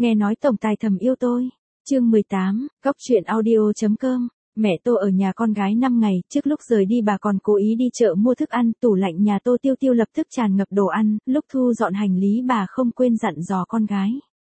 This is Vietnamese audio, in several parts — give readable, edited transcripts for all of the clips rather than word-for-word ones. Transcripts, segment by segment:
Nghe nói tổng tài thầm yêu tôi. Chương 18, Góc truyện audio.com. Mẹ Tô ở nhà con gái 5 ngày, trước lúc rời đi bà còn cố ý đi chợ mua thức ăn, tủ lạnh nhà Tô Tiêu Tiêu lập tức tràn ngập đồ ăn, lúc thu dọn hành lý bà không quên dặn dò con gái.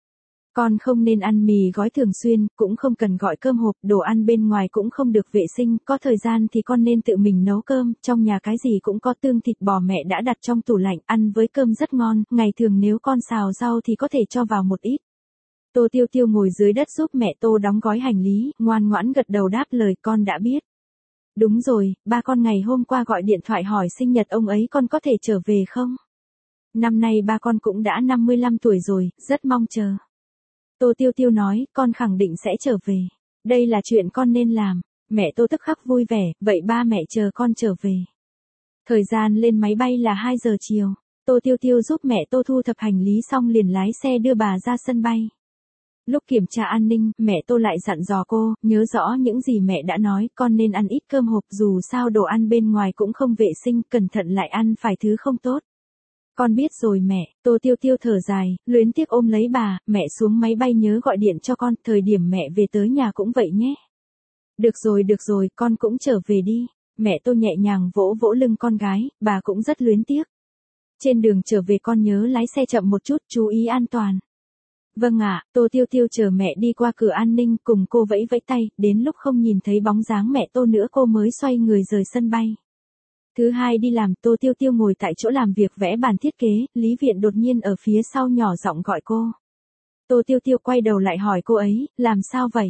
Con không nên ăn mì gói thường xuyên, cũng không cần gọi cơm hộp, đồ ăn bên ngoài cũng không được vệ sinh, có thời gian thì con nên tự mình nấu cơm, trong nhà cái gì cũng có, tương thịt bò mẹ đã đặt trong tủ lạnh, ăn với cơm rất ngon, ngày thường nếu con xào rau thì có thể cho vào một ít. Tô Tiêu Tiêu ngồi dưới đất giúp mẹ Tô đóng gói hành lý, ngoan ngoãn gật đầu đáp lời con đã biết. Đúng rồi, ba con ngày hôm qua gọi điện thoại hỏi sinh nhật ông ấy, con có thể trở về không? Năm nay ba con cũng đã 55 tuổi rồi, rất mong chờ. Tô Tiêu Tiêu nói, con khẳng định sẽ trở về. Đây là chuyện con nên làm. Mẹ Tô tức khắc vui vẻ, vậy ba mẹ chờ con trở về. Thời gian lên máy bay là 2 giờ chiều. Tô Tiêu Tiêu giúp mẹ Tô thu thập hành lý xong liền lái xe đưa bà ra sân bay. Lúc kiểm tra an ninh, mẹ Tô lại dặn dò cô, nhớ rõ những gì mẹ đã nói, con nên ăn ít cơm hộp, dù sao đồ ăn bên ngoài cũng không vệ sinh, cẩn thận lại ăn phải thứ không tốt. Con biết rồi mẹ. Tô Tiêu Tiêu thở dài, luyến tiếc ôm lấy bà, mẹ xuống máy bay nhớ gọi điện cho con, thời điểm mẹ về tới nhà cũng vậy nhé. Được rồi, con cũng trở về đi. Mẹ Tô nhẹ nhàng vỗ vỗ lưng con gái, bà cũng rất luyến tiếc. Trên đường trở về con nhớ lái xe chậm một chút, chú ý an toàn. Vâng ạ. Tô Tiêu Tiêu chờ mẹ đi qua cửa an ninh, cùng cô vẫy vẫy tay, đến lúc không nhìn thấy bóng dáng mẹ Tô nữa cô mới xoay người rời sân bay. Thứ hai đi làm, Tô Tiêu Tiêu ngồi tại chỗ làm việc vẽ bản thiết kế, Lý Viện đột nhiên ở phía sau nhỏ giọng gọi cô. Tô Tiêu Tiêu quay đầu lại hỏi cô ấy, làm sao vậy?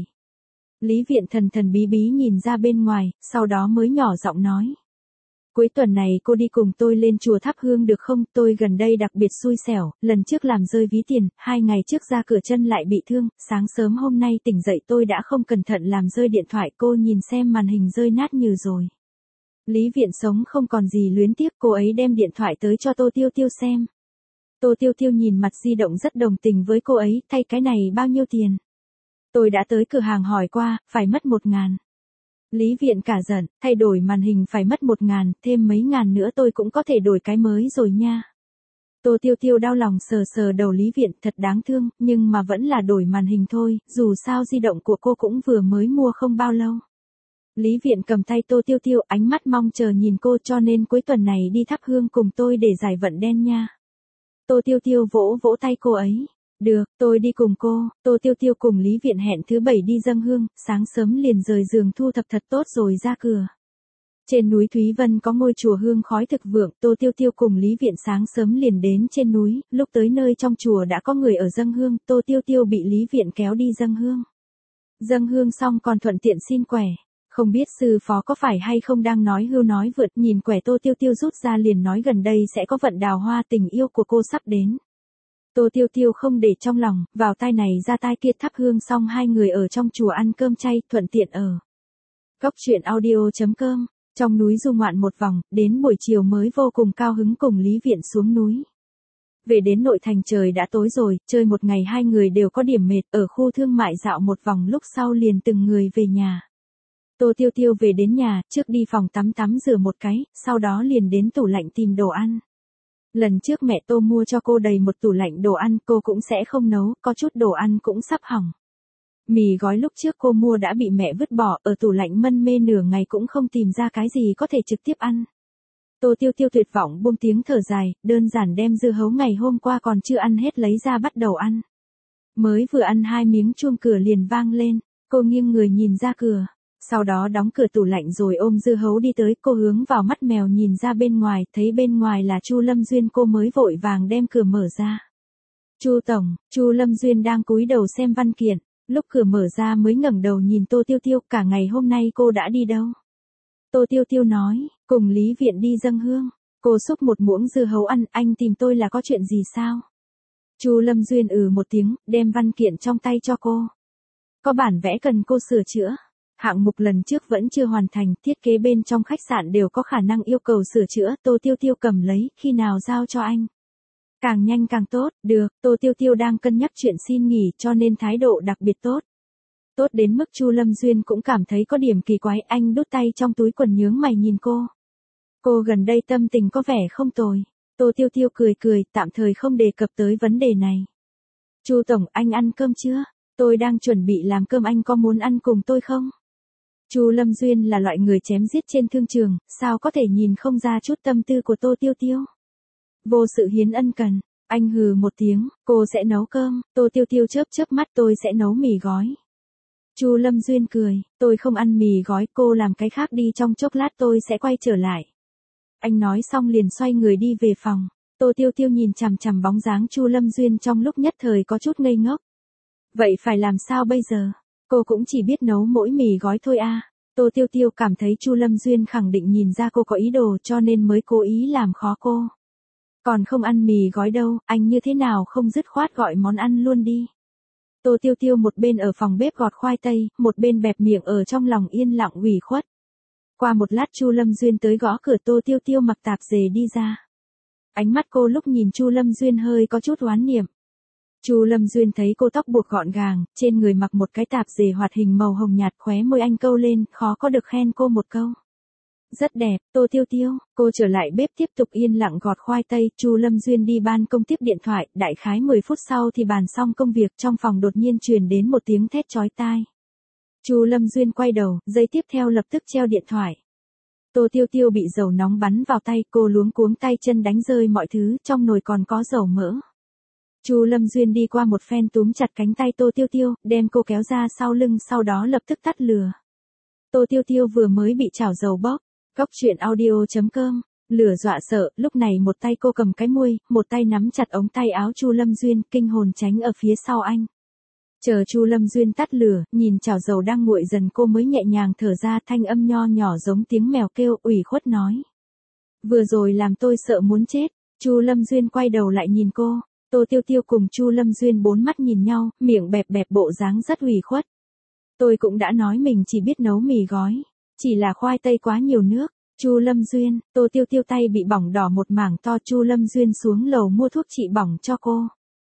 Lý Viện thần thần bí bí nhìn ra bên ngoài, sau đó mới nhỏ giọng nói. Cuối tuần này cô đi cùng tôi lên chùa thắp hương được không? Tôi gần đây đặc biệt xui xẻo, lần trước làm rơi ví tiền, 2 ngày trước ra cửa chân lại bị thương, sáng sớm hôm nay tỉnh dậy tôi đã không cẩn thận làm rơi điện thoại, cô nhìn xem màn hình rơi nát nhừ rồi. Lý Viện sống không còn gì luyến tiếc, cô ấy đem điện thoại tới cho Tô Tiêu Tiêu xem. Tô Tiêu Tiêu nhìn mặt di động rất đồng tình với cô ấy, thay cái này bao nhiêu tiền? Tôi đã tới cửa hàng hỏi qua, phải mất 1.000. Lý Viện cả giận, thay đổi màn hình phải mất 1.000, thêm mấy ngàn nữa tôi cũng có thể đổi cái mới rồi nha. Tô Tiêu Tiêu đau lòng sờ sờ đầu Lý Viện, thật đáng thương, nhưng mà vẫn là đổi màn hình thôi, dù sao di động của cô cũng vừa mới mua không bao lâu. Lý Viện cầm tay Tô Tiêu Tiêu, ánh mắt mong chờ nhìn cô, cho nên cuối tuần này đi thắp hương cùng tôi để giải vận đen nha. Tô Tiêu Tiêu vỗ vỗ tay cô ấy. Được, tôi đi cùng cô. Tô Tiêu Tiêu cùng Lý Viện hẹn thứ 7 đi dâng hương, sáng sớm liền rời giường thu thập thật tốt rồi ra cửa. Trên núi Thúy Vân có ngôi chùa hương khói thực vượng, Tô Tiêu Tiêu cùng Lý Viện sáng sớm liền đến trên núi, lúc tới nơi trong chùa đã có người ở dâng hương, Tô Tiêu Tiêu bị Lý Viện kéo đi dâng hương. Dâng hương xong còn thuận tiện xin quẻ. Không biết sư phó có phải hay không đang nói hưu nói vượt, nhìn quẻ Tô Tiêu Tiêu rút ra liền nói gần đây sẽ có vận đào hoa, tình yêu của cô sắp đến. Tô Tiêu Tiêu không để trong lòng, vào tai này ra tai kia, thắp hương xong hai người ở trong chùa ăn cơm chay, thuận tiện ở. Góc truyện audio.com, trong núi du ngoạn một vòng, đến buổi chiều mới vô cùng cao hứng cùng Lý Viện xuống núi. Về đến nội thành trời đã tối rồi, chơi một ngày hai người đều có điểm mệt, ở khu thương mại dạo một vòng lúc sau liền từng người về nhà. Tô Tiêu Tiêu về đến nhà, trước đi phòng tắm rửa một cái, sau đó liền đến tủ lạnh tìm đồ ăn. Lần trước mẹ Tô mua cho cô đầy một tủ lạnh đồ ăn, cô cũng sẽ không nấu, có chút đồ ăn cũng sắp hỏng. Mì gói lúc trước cô mua đã bị mẹ vứt bỏ, ở tủ lạnh mân mê nửa ngày cũng không tìm ra cái gì có thể trực tiếp ăn. Tô Tiêu Tiêu tuyệt vọng buông tiếng thở dài, đơn giản đem dưa hấu ngày hôm qua còn chưa ăn hết lấy ra bắt đầu ăn. Mới vừa ăn 2 miếng chuông cửa liền vang lên, cô nghiêng người nhìn ra cửa. Sau đó đóng cửa tủ lạnh rồi ôm dưa hấu đi tới, cô hướng vào mắt mèo nhìn ra bên ngoài, thấy bên ngoài là Chu Lâm Duyên, cô mới vội vàng đem cửa mở ra. Chu tổng, Chu Lâm Duyên đang cúi đầu xem văn kiện, lúc cửa mở ra mới ngẩng đầu nhìn Tô Tiêu Tiêu, cả ngày hôm nay cô đã đi đâu? Tô Tiêu Tiêu nói, cùng Lý Viện đi dâng hương. Cô xúc một muỗng dưa hấu ăn, anh tìm tôi là có chuyện gì sao? Chu Lâm Duyên một tiếng, đem văn kiện trong tay cho cô. Có bản vẽ cần cô sửa chữa. Hạng mục lần trước vẫn chưa hoàn thành, thiết kế bên trong khách sạn đều có khả năng yêu cầu sửa chữa, Tô Tiêu Tiêu cầm lấy, khi nào giao cho anh? Càng nhanh càng tốt, được, Tô Tiêu Tiêu đang cân nhắc chuyện xin nghỉ cho nên thái độ đặc biệt tốt. Tốt đến mức Chu Lâm Duyên cũng cảm thấy có điểm kỳ quái, anh đút tay trong túi quần nhướng mày nhìn cô. Cô gần đây tâm tình có vẻ không tồi. Tô Tiêu Tiêu cười cười, tạm thời không đề cập tới vấn đề này. Chu tổng, anh ăn cơm chưa? Tôi đang chuẩn bị làm cơm, anh có muốn ăn cùng tôi không? Chu Lâm Duyên là loại người chém giết trên thương trường, sao có thể nhìn không ra chút tâm tư của Tô Tiêu Tiêu. Vô sự hiến ân cần, anh hừ một tiếng, cô sẽ nấu cơm, Tô Tiêu Tiêu chớp chớp mắt, tôi sẽ nấu mì gói. Chu Lâm Duyên cười, tôi không ăn mì gói, cô làm cái khác đi, trong chốc lát tôi sẽ quay trở lại. Anh nói xong liền xoay người đi về phòng. Tô Tiêu Tiêu nhìn chằm chằm bóng dáng Chu Lâm Duyên trong lúc nhất thời có chút ngây ngốc. Vậy phải làm sao bây giờ? Cô cũng chỉ biết nấu mỗi mì gói thôi à. Tô Tiêu Tiêu cảm thấy Chu Lâm Duyên khẳng định nhìn ra cô có ý đồ cho nên mới cố ý làm khó cô. Còn không ăn mì gói đâu, anh như thế nào không dứt khoát gọi món ăn luôn đi. Tô Tiêu Tiêu một bên ở phòng bếp gọt khoai tây, một bên bẹp miệng ở trong lòng yên lặng ủy khuất. Qua một lát Chu Lâm Duyên tới gõ cửa, Tô Tiêu Tiêu mặc tạp dề đi ra. Ánh mắt cô lúc nhìn Chu Lâm Duyên hơi có chút oán niệm. Chu Lâm Duyên thấy cô tóc buộc gọn gàng, trên người mặc một cái tạp dề hoạt hình màu hồng nhạt, khóe môi anh câu lên, khó có được khen cô một câu. Rất đẹp, Tô Tiêu Tiêu. Cô trở lại bếp tiếp tục yên lặng gọt khoai tây. Chu Lâm Duyên đi ban công tiếp điện thoại, đại khái 10 phút sau thì bàn xong công việc, trong phòng đột nhiên truyền đến một tiếng thét chói tai. Chu Lâm Duyên quay đầu, giây tiếp theo lập tức treo điện thoại. Tô Tiêu Tiêu bị dầu nóng bắn vào tay, cô luống cuống tay chân đánh rơi mọi thứ, trong nồi còn có dầu mỡ. Chu Lâm Duyên đi qua một phen túm chặt cánh tay Tô Tiêu Tiêu, đem cô kéo ra sau lưng, sau đó lập tức tắt lửa. Tô Tiêu Tiêu vừa mới bị chảo dầu bốc. Góc truyện audio.com, lửa dọa sợ, lúc này một tay cô cầm cái muôi, một tay nắm chặt ống tay áo Chu Lâm Duyên, kinh hồn tránh ở phía sau anh. Chờ Chu Lâm Duyên tắt lửa, nhìn chảo dầu đang nguội dần, cô mới nhẹ nhàng thở ra, thanh âm nho nhỏ giống tiếng mèo kêu, ủy khuất nói. Vừa rồi làm tôi sợ muốn chết. Chu Lâm Duyên quay đầu lại nhìn cô. Tô Tiêu Tiêu cùng Chu Lâm Duyên bốn mắt nhìn nhau, miệng bẹp bẹp, bộ dáng rất ủy khuất. Tôi cũng đã nói mình chỉ biết nấu mì gói. Chỉ là khoai tây quá nhiều nước. Chu Lâm Duyên, Tô Tiêu Tiêu tay bị bỏng đỏ một mảng to. Chu Lâm Duyên xuống lầu mua thuốc trị bỏng cho cô.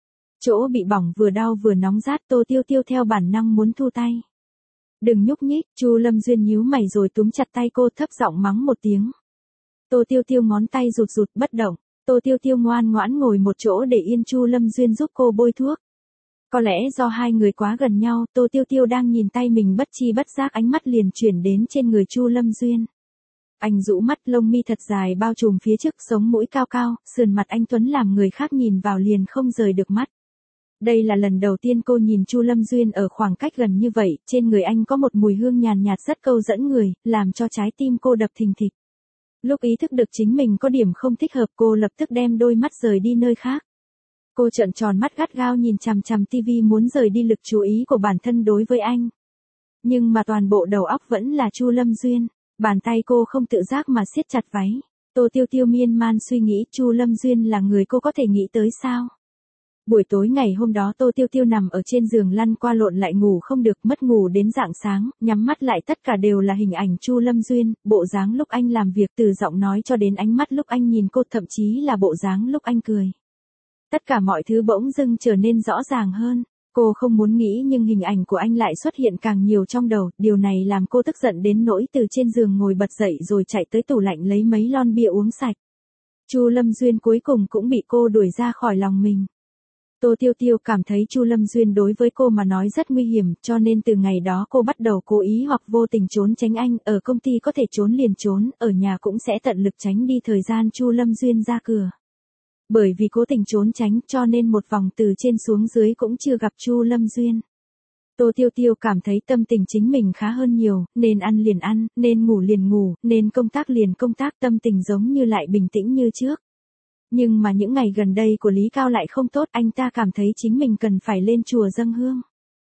Chỗ bị bỏng vừa đau vừa nóng rát, Tô Tiêu Tiêu theo bản năng muốn thu tay. Đừng nhúc nhích. Chu Lâm Duyên nhíu mày rồi túm chặt tay cô, thấp giọng mắng một tiếng. Tô Tiêu Tiêu ngón tay rụt rụt bất động. Tô Tiêu Tiêu ngoan ngoãn ngồi một chỗ để yên Chu Lâm Duyên giúp cô bôi thuốc. Có lẽ do hai người quá gần nhau, Tô Tiêu Tiêu đang nhìn tay mình, bất chi bất giác ánh mắt liền chuyển đến trên người Chu Lâm Duyên. Anh rũ mắt, lông mi thật dài bao trùm phía trước, sống mũi cao cao, sườn mặt anh tuấn làm người khác nhìn vào liền không rời được mắt. Đây là lần đầu tiên cô nhìn Chu Lâm Duyên ở khoảng cách gần như vậy, trên người anh có một mùi hương nhàn nhạt rất câu dẫn người, làm cho trái tim cô đập thình thịch. Lúc ý thức được chính mình có điểm không thích hợp, cô lập tức đem đôi mắt rời đi nơi khác. Cô trợn tròn mắt gắt gao nhìn chằm chằm tivi, muốn rời đi lực chú ý của bản thân đối với anh. Nhưng mà toàn bộ đầu óc vẫn là Chu Lâm Duyên, bàn tay cô không tự giác mà siết chặt váy. Tô Tiêu Tiêu miên man suy nghĩ, Chu Lâm Duyên là người cô có thể nghĩ tới sao? Buổi tối ngày hôm đó Tô Tiêu Tiêu nằm ở trên giường lăn qua lộn lại, ngủ không được, mất ngủ đến rạng sáng, nhắm mắt lại tất cả đều là hình ảnh Chu Lâm Duyên, bộ dáng lúc anh làm việc, từ giọng nói cho đến ánh mắt lúc anh nhìn cô, thậm chí là bộ dáng lúc anh cười. Tất cả mọi thứ bỗng dưng trở nên rõ ràng hơn. Cô không muốn nghĩ nhưng hình ảnh của anh lại xuất hiện càng nhiều trong đầu, điều này làm cô tức giận đến nỗi từ trên giường ngồi bật dậy rồi chạy tới tủ lạnh lấy mấy lon bia uống sạch. Chu Lâm Duyên cuối cùng cũng bị cô đuổi ra khỏi lòng mình. Tô Tiêu Tiêu cảm thấy Chu Lâm Duyên đối với cô mà nói rất nguy hiểm, cho nên từ ngày đó cô bắt đầu cố ý hoặc vô tình trốn tránh anh, ở công ty có thể trốn liền trốn, ở nhà cũng sẽ tận lực tránh đi thời gian Chu Lâm Duyên ra cửa. Bởi vì cố tình trốn tránh cho nên một vòng từ trên xuống dưới cũng chưa gặp Chu Lâm Duyên. Tô Tiêu Tiêu cảm thấy tâm tình chính mình khá hơn nhiều, nên ăn liền ăn, nên ngủ liền ngủ, nên công tác liền công tác, tâm tình giống như lại bình tĩnh như trước. Nhưng mà những ngày gần đây của Lý Cao lại không tốt, anh ta cảm thấy chính mình cần phải lên chùa dâng hương.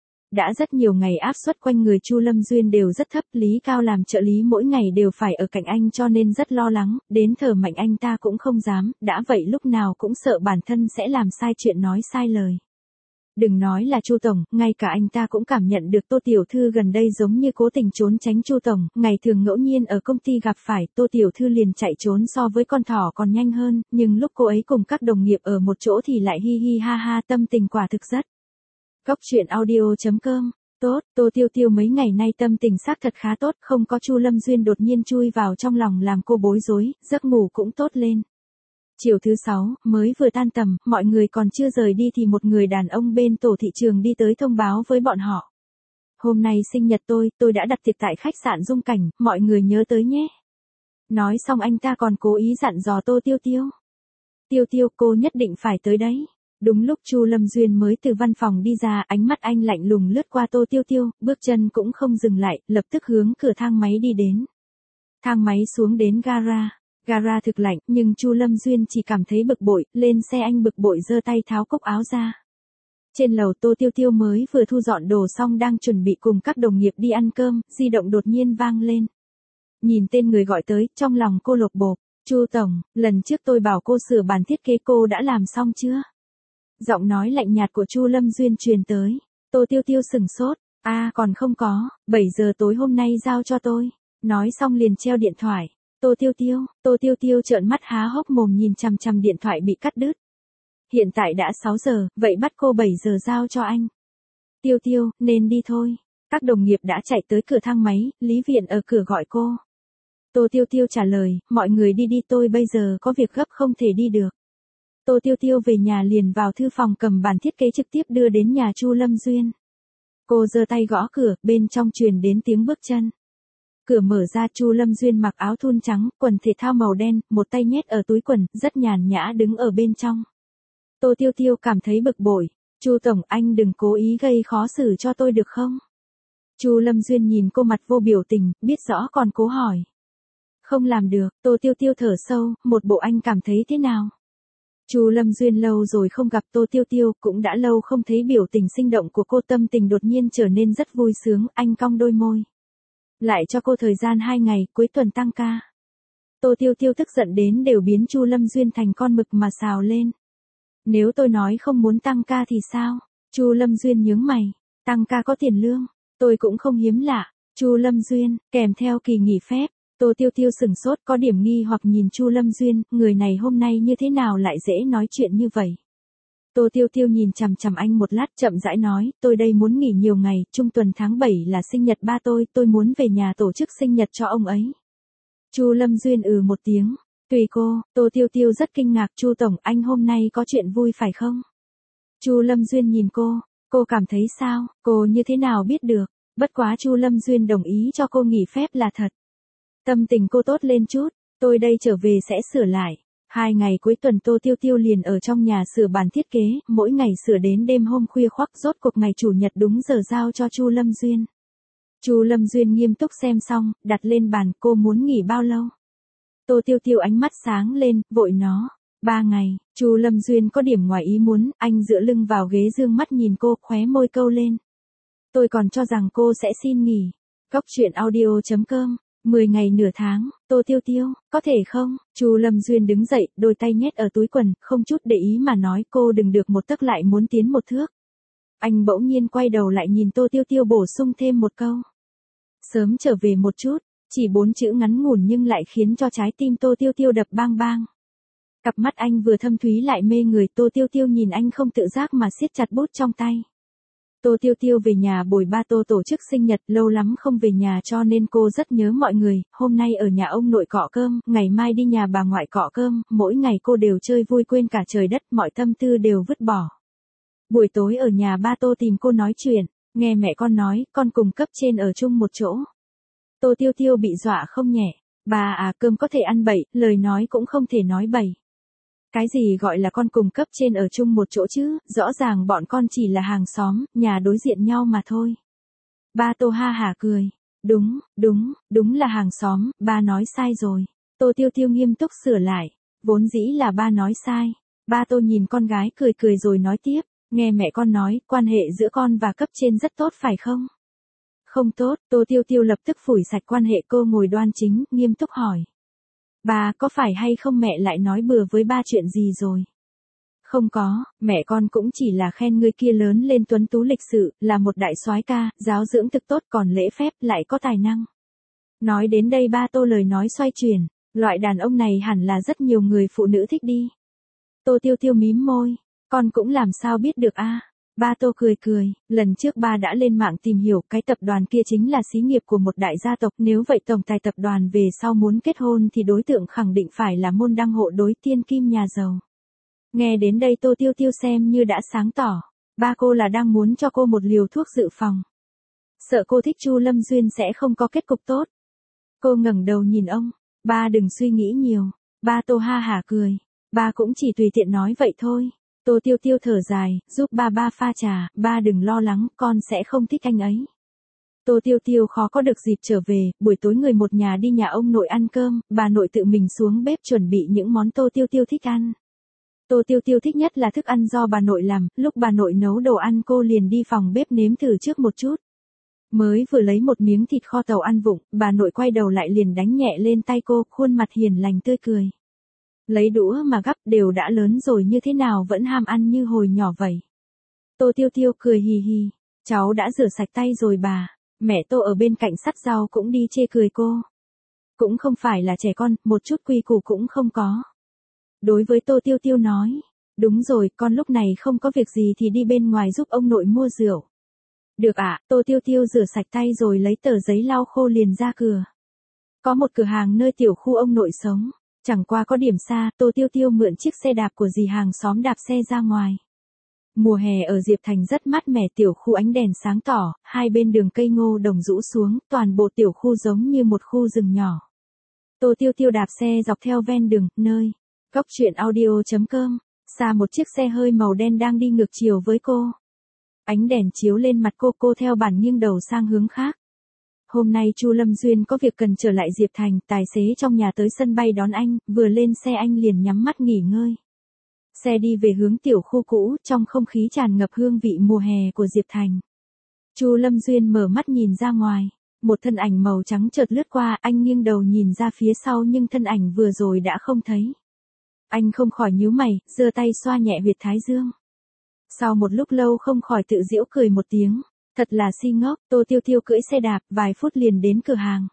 Đã rất nhiều ngày áp suất quanh người Chu Lâm Duyên đều rất thấp, Lý Cao làm trợ lý mỗi ngày đều phải ở cạnh anh cho nên rất lo lắng, đến thở mạnh anh ta cũng không dám, đã vậy lúc nào cũng sợ bản thân sẽ làm sai chuyện, nói sai lời. Đừng nói là Chu tổng, ngay cả anh ta cũng cảm nhận được Tô tiểu thư gần đây giống như cố tình trốn tránh Chu tổng, ngày thường ngẫu nhiên ở công ty gặp phải, Tô tiểu thư liền chạy trốn so với con thỏ còn nhanh hơn, nhưng lúc cô ấy cùng các đồng nghiệp ở một chỗ thì lại hi hi ha ha, tâm tình quả thực rất. Góc truyện audio.com. Tốt, Tô Tiêu Tiêu mấy ngày nay tâm tình xác thật khá tốt, không có Chu Lâm Duyên đột nhiên chui vào trong lòng làm cô bối rối, giấc ngủ cũng tốt lên. Chiều thứ 6, mới vừa tan tầm, mọi người còn chưa rời đi thì một người đàn ông bên tổ thị trường đi tới thông báo với bọn họ. Hôm nay sinh nhật tôi đã đặt tiệc tại khách sạn Dung Cảnh, mọi người nhớ tới nhé. Nói xong anh ta còn cố ý dặn dò Tô Tiêu Tiêu. Tiêu Tiêu, cô nhất định phải tới đấy. Đúng lúc Chu Lâm Duyên mới từ văn phòng đi ra, ánh mắt anh lạnh lùng lướt qua Tô Tiêu Tiêu, bước chân cũng không dừng lại, lập tức hướng cửa thang máy đi đến. Thang máy xuống đến gara. Gara thực lạnh, nhưng Chu Lâm Duyên chỉ cảm thấy bực bội, lên xe anh bực bội giơ tay tháo cúc áo ra. Trên lầu Tô Tiêu Tiêu mới vừa thu dọn đồ xong đang chuẩn bị cùng các đồng nghiệp đi ăn cơm, di động đột nhiên vang lên. Nhìn tên người gọi tới, trong lòng cô lột bột. Chu tổng, lần trước tôi bảo cô sửa bản thiết kế cô đã làm xong chưa? Giọng nói lạnh nhạt của Chu Lâm Duyên truyền tới. Tô Tiêu Tiêu sừng sốt. Còn không có, 7 giờ tối hôm nay giao cho tôi. Nói xong liền treo điện thoại. Tô Tiêu Tiêu trợn mắt há hốc mồm nhìn chằm chằm điện thoại bị cắt đứt. Hiện tại đã 6 giờ, vậy bắt cô 7 giờ giao cho anh. Tiêu Tiêu, nên đi thôi. Các đồng nghiệp đã chạy tới cửa thang máy, Lý Viện ở cửa gọi cô. Tô Tiêu Tiêu trả lời, mọi người đi tôi bây giờ có việc gấp không thể đi được. Tô Tiêu Tiêu về nhà liền vào thư phòng cầm bản thiết kế trực tiếp đưa đến nhà Chu Lâm Duyên. Cô giơ tay gõ cửa, bên trong truyền đến tiếng bước chân. Cửa mở ra, Chu Lâm Duyên mặc áo thun trắng, quần thể thao màu đen, một tay nhét ở túi quần, rất nhàn nhã đứng ở bên trong. Tô Tiêu Tiêu cảm thấy bực bội. Chu tổng, anh đừng cố ý gây khó xử cho tôi được không? Chu Lâm Duyên nhìn cô mặt vô biểu tình, biết rõ còn cố hỏi. Không làm được. Tô Tiêu Tiêu thở sâu, một bộ anh cảm thấy thế nào? Chu Lâm Duyên lâu rồi không gặp Tô Tiêu Tiêu, cũng đã lâu không thấy biểu tình sinh động của cô, tâm tình đột nhiên trở nên rất vui sướng, anh cong đôi môi. Lại cho cô thời gian 2 ngày, cuối tuần tăng ca. Tô Tiêu Tiêu tức giận đến đều biến Chu Lâm Duyên thành con mực mà xào lên. Nếu tôi nói không muốn tăng ca thì sao? Chu Lâm Duyên nhướng mày. Tăng ca có tiền lương, tôi cũng không hiếm lạ. Chu Lâm Duyên, kèm theo kỳ nghỉ phép. Tô Tiêu Tiêu sừng sốt, có điểm nghi hoặc nhìn Chu Lâm Duyên, người này hôm nay như thế nào lại dễ nói chuyện như vậy. Tô Tiêu Tiêu nhìn chằm chằm anh một lát, chậm rãi nói, tôi đây muốn nghỉ nhiều ngày, trung tuần tháng 7 là sinh nhật ba tôi muốn về nhà tổ chức sinh nhật cho ông ấy. Chu Lâm Duyên một tiếng, tùy cô. Tô Tiêu Tiêu rất kinh ngạc, Chu tổng, anh hôm nay có chuyện vui phải không? Chu Lâm Duyên nhìn cô cảm thấy sao, cô như thế nào biết được, bất quá Chu Lâm Duyên đồng ý cho cô nghỉ phép là thật. Tâm tình cô tốt lên chút, tôi đây trở về sẽ sửa lại. 2 ngày cuối tuần Tô Tiêu Tiêu liền ở trong nhà sửa bản thiết kế, mỗi ngày sửa đến đêm hôm khuya khoắt, rốt cuộc ngày chủ nhật đúng giờ giao cho Chu Lâm Duyên. Chu Lâm Duyên nghiêm túc xem xong, đặt lên bàn, cô muốn nghỉ bao lâu? Tô Tiêu Tiêu ánh mắt sáng lên, vội nó. 3 ngày. Chu Lâm Duyên có điểm ngoài ý muốn, anh dựa lưng vào ghế dương mắt nhìn cô, khóe môi câu lên. Tôi còn cho rằng cô sẽ xin nghỉ. Góc truyện audio.com 10 ngày nửa tháng. Tô Tiêu Tiêu, có thể không? Chu Lâm Duyên đứng dậy, đôi tay nhét ở túi quần, không chút để ý mà nói, cô đừng được một tấc lại muốn tiến một thước. Anh bỗng nhiên quay đầu lại nhìn Tô Tiêu Tiêu bổ sung thêm một câu. Sớm trở về một chút, chỉ 4 chữ ngắn ngủn nhưng lại khiến cho trái tim Tô Tiêu Tiêu đập bang bang. Cặp mắt anh vừa thâm thúy lại mê người, Tô Tiêu Tiêu nhìn anh không tự giác mà siết chặt bút trong tay. Tô Tiêu Tiêu về nhà bồi ba Tô tổ chức sinh nhật, lâu lắm không về nhà cho nên cô rất nhớ mọi người, hôm nay ở nhà ông nội cọ cơm, ngày mai đi nhà bà ngoại cọ cơm, mỗi ngày cô đều chơi vui quên cả trời đất, mọi tâm tư đều vứt bỏ. Buổi tối ở nhà ba Tô tìm cô nói chuyện, nghe mẹ con nói, con cùng cấp trên ở chung một chỗ. Tô Tiêu Tiêu bị dọa không nhẹ, bà cơm có thể ăn bậy, lời nói cũng không thể nói bậy. Cái gì gọi là con cùng cấp trên ở chung một chỗ chứ, rõ ràng bọn con chỉ là hàng xóm, nhà đối diện nhau mà thôi. Ba Tô ha hả cười. Đúng là hàng xóm, ba nói sai rồi. Tô Tiêu Tiêu nghiêm túc sửa lại. Vốn dĩ là ba nói sai. Ba Tô nhìn con gái cười cười rồi nói tiếp. Nghe mẹ con nói, quan hệ giữa con và cấp trên rất tốt phải không? Không tốt. Tô Tiêu Tiêu lập tức phủi sạch quan hệ, cô ngồi đoan chính, nghiêm túc hỏi. Ba, có phải hay không mẹ lại nói bừa với ba chuyện gì rồi? Không có, mẹ con cũng chỉ là khen người kia lớn lên tuấn tú lịch sự, là một đại soái ca, giáo dưỡng thực tốt còn lễ phép, lại có tài năng. Nói đến đây ba Tô lời nói xoay chuyển, loại đàn ông này hẳn là rất nhiều người phụ nữ thích đi. Tô Tiêu Tiêu mím môi, con cũng làm sao biết được Ba Tô cười cười, lần trước ba đã lên mạng tìm hiểu cái tập đoàn kia chính là xí nghiệp của một đại gia tộc, nếu vậy tổng tài tập đoàn về sau muốn kết hôn thì đối tượng khẳng định phải là môn đăng hộ đối thiên kim nhà giàu. Nghe đến đây Tô Tiêu Tiêu xem như đã sáng tỏ, ba cô là đang muốn cho cô một liều thuốc dự phòng. Sợ cô thích Chu Lâm Duyên sẽ không có kết cục tốt. Cô ngẩng đầu nhìn ông, ba đừng suy nghĩ nhiều, ba Tô ha hả cười, ba cũng chỉ tùy tiện nói vậy thôi. Tô Tiêu Tiêu thở dài, giúp ba pha trà, ba đừng lo lắng, con sẽ không thích anh ấy. Tô Tiêu Tiêu khó có được dịp trở về, buổi tối người một nhà đi nhà ông nội ăn cơm, bà nội tự mình xuống bếp chuẩn bị những món Tô Tiêu Tiêu thích ăn. Tô Tiêu Tiêu thích nhất là thức ăn do bà nội làm, lúc bà nội nấu đồ ăn cô liền đi phòng bếp nếm thử trước một chút. Mới vừa lấy một miếng thịt kho tàu ăn vụng, bà nội quay đầu lại liền đánh nhẹ lên tay cô, khuôn mặt hiền lành tươi cười. Lấy đũa mà gắp, đều đã lớn rồi như thế nào vẫn ham ăn như hồi nhỏ vậy. Tô Tiêu Tiêu cười hì hì, cháu đã rửa sạch tay rồi bà. Mẹ Tô ở bên cạnh sắt rau cũng đi chê cười cô. Cũng không phải là trẻ con, một chút quy củ cũng không có. Đối với Tô Tiêu Tiêu nói, đúng rồi, con lúc này không có việc gì thì đi bên ngoài giúp ông nội mua rượu. Được ạ, Tô Tiêu Tiêu rửa sạch tay rồi lấy tờ giấy lau khô liền ra cửa. Có một cửa hàng nơi tiểu khu ông nội sống, chẳng qua có điểm xa, Tô Tiêu Tiêu mượn chiếc xe đạp của dì hàng xóm đạp xe ra ngoài. Mùa hè ở Diệp Thành rất mát mẻ, tiểu khu ánh đèn sáng tỏ, hai bên đường cây ngô đồng rũ xuống, toàn bộ tiểu khu giống như một khu rừng nhỏ. Tô Tiêu Tiêu đạp xe dọc theo ven đường, nơi góc truyện audio.com, xa một chiếc xe hơi màu đen đang đi ngược chiều với cô. Ánh đèn chiếu lên mặt cô theo bản nghiêng đầu sang hướng khác. Hôm nay Chu Lâm Duyên có việc cần trở lại Diệp Thành, tài xế trong nhà tới sân bay đón anh, vừa lên xe anh liền nhắm mắt nghỉ ngơi. Xe đi về hướng tiểu khu cũ, trong không khí tràn ngập hương vị mùa hè của Diệp Thành. Chu Lâm Duyên mở mắt nhìn ra ngoài, một thân ảnh màu trắng chợt lướt qua, anh nghiêng đầu nhìn ra phía sau nhưng thân ảnh vừa rồi đã không thấy. Anh không khỏi nhíu mày, giơ tay xoa nhẹ huyệt thái dương. Sau một lúc lâu không khỏi tự giễu cười một tiếng, thật là si ngốc. Tô Tiêu Tiêu cưỡi xe đạp, vài phút liền đến cửa hàng.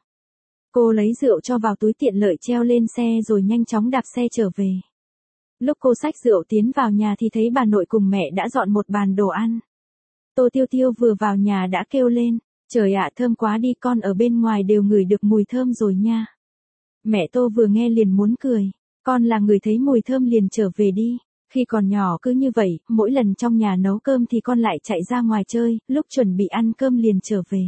Cô lấy rượu cho vào túi tiện lợi treo lên xe rồi nhanh chóng đạp xe trở về. Lúc cô xách rượu tiến vào nhà thì thấy bà nội cùng mẹ đã dọn một bàn đồ ăn. Tô Tiêu Tiêu vừa vào nhà đã kêu lên, trời ạ thơm quá đi, con ở bên ngoài đều ngửi được mùi thơm rồi nha. Mẹ Tô vừa nghe liền muốn cười, con là người thấy mùi thơm liền trở về đi. Khi còn nhỏ cứ như vậy, mỗi lần trong nhà nấu cơm thì con lại chạy ra ngoài chơi, lúc chuẩn bị ăn cơm liền trở về.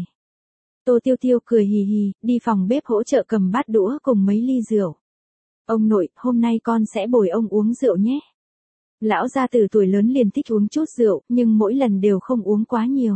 Tô Tiêu Tiêu cười hì hì, đi phòng bếp hỗ trợ cầm bát đũa cùng mấy ly rượu. Ông nội, hôm nay con sẽ bồi ông uống rượu nhé. Lão gia từ tuổi lớn liền thích uống chút rượu, nhưng mỗi lần đều không uống quá nhiều.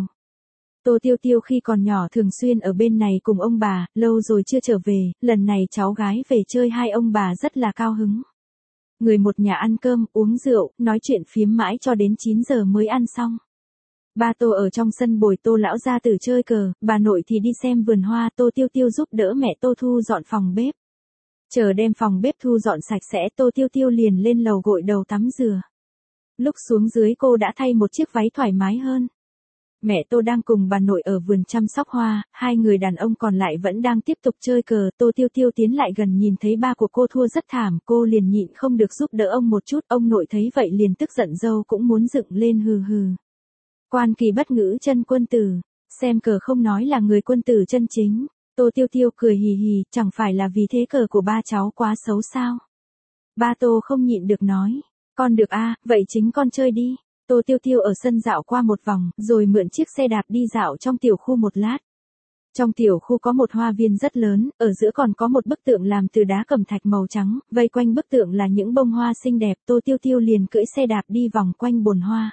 Tô Tiêu Tiêu khi còn nhỏ thường xuyên ở bên này cùng ông bà, lâu rồi chưa trở về, lần này cháu gái về chơi hai ông bà rất là cao hứng. Người một nhà ăn cơm, uống rượu, nói chuyện phiếm mãi cho đến 9 giờ mới ăn xong. Ba Tô ở trong sân bồi Tô lão gia tử chơi cờ, bà nội thì đi xem vườn hoa, Tô Tiêu Tiêu giúp đỡ mẹ Tô thu dọn phòng bếp. Chờ đem phòng bếp thu dọn sạch sẽ, Tô Tiêu Tiêu liền lên lầu gội đầu tắm rửa. Lúc xuống dưới cô đã thay một chiếc váy thoải mái hơn. Mẹ Tô đang cùng bà nội ở vườn chăm sóc hoa, hai người đàn ông còn lại vẫn đang tiếp tục chơi cờ. Tô Tiêu Tiêu tiến lại gần nhìn thấy ba của cô thua rất thảm, cô liền nhịn không được giúp đỡ ông một chút, ông nội thấy vậy liền tức giận dâu cũng muốn dựng lên hừ hừ. Quan kỳ bất ngữ chân quân tử, xem cờ không nói là người quân tử chân chính. Tô Tiêu Tiêu cười hì hì, chẳng phải là vì thế cờ của ba cháu quá xấu sao? Ba Tô không nhịn được nói, con được a, vậy chính con chơi đi. Tô Tiêu Tiêu ở sân dạo qua một vòng, rồi mượn chiếc xe đạp đi dạo trong tiểu khu một lát. Trong tiểu khu có một hoa viên rất lớn, ở giữa còn có một bức tượng làm từ đá cẩm thạch màu trắng, vây quanh bức tượng là những bông hoa xinh đẹp. Tô Tiêu Tiêu liền cưỡi xe đạp đi vòng quanh bồn hoa.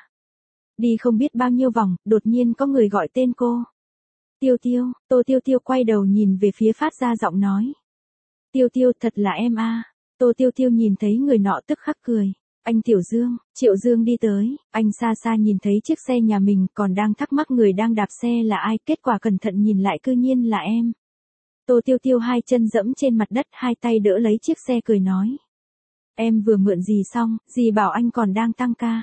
Đi không biết bao nhiêu vòng, đột nhiên có người gọi tên cô. Tiêu Tiêu, Tô Tiêu Tiêu quay đầu nhìn về phía phát ra giọng nói. Tiêu Tiêu, thật là em a. Tô Tiêu Tiêu nhìn thấy người nọ tức khắc cười. Anh Tiểu Dương, Triệu Dương đi tới, anh xa xa nhìn thấy chiếc xe nhà mình, còn đang thắc mắc người đang đạp xe là ai, kết quả cẩn thận nhìn lại cư nhiên là em. Tô Tiêu Tiêu hai chân dẫm trên mặt đất, hai tay đỡ lấy chiếc xe cười nói. Em vừa mượn dì xong, dì bảo anh còn đang tăng ca.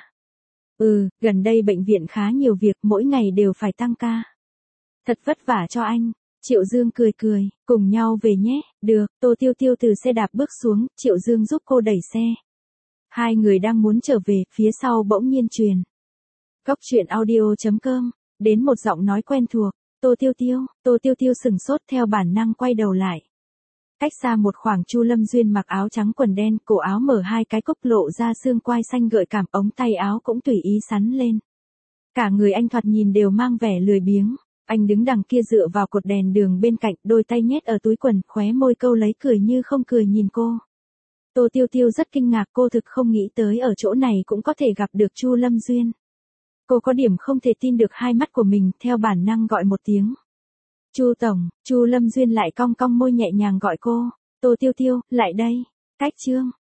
Gần đây bệnh viện khá nhiều việc, mỗi ngày đều phải tăng ca. Thật vất vả cho anh. Triệu Dương cười cười, cùng nhau về nhé. Được. Tô Tiêu Tiêu từ xe đạp bước xuống, Triệu Dương giúp cô đẩy xe. Hai người đang muốn trở về, phía sau bỗng nhiên truyền. Cốc truyện audio.com, đến một giọng nói quen thuộc, Tô Tiêu Tiêu sừng sốt theo bản năng quay đầu lại. Cách xa một khoảng Chu Lâm Duyên mặc áo trắng quần đen, cổ áo mở hai cái cúc lộ ra xương quai xanh gợi cảm, ống tay áo cũng tùy ý sắn lên. Cả người anh thoạt nhìn đều mang vẻ lười biếng, anh đứng đằng kia dựa vào cột đèn đường bên cạnh, đôi tay nhét ở túi quần, khóe môi câu lấy cười như không cười nhìn cô. Tô Tiêu Tiêu rất kinh ngạc, cô thực không nghĩ tới ở chỗ này cũng có thể gặp được Chu Lâm Duyên. Cô có điểm không thể tin được hai mắt của mình, theo bản năng gọi một tiếng. Chu tổng, Chu Lâm Duyên lại cong cong môi nhẹ nhàng gọi cô. Tô Tiêu Tiêu, lại đây. Cách chương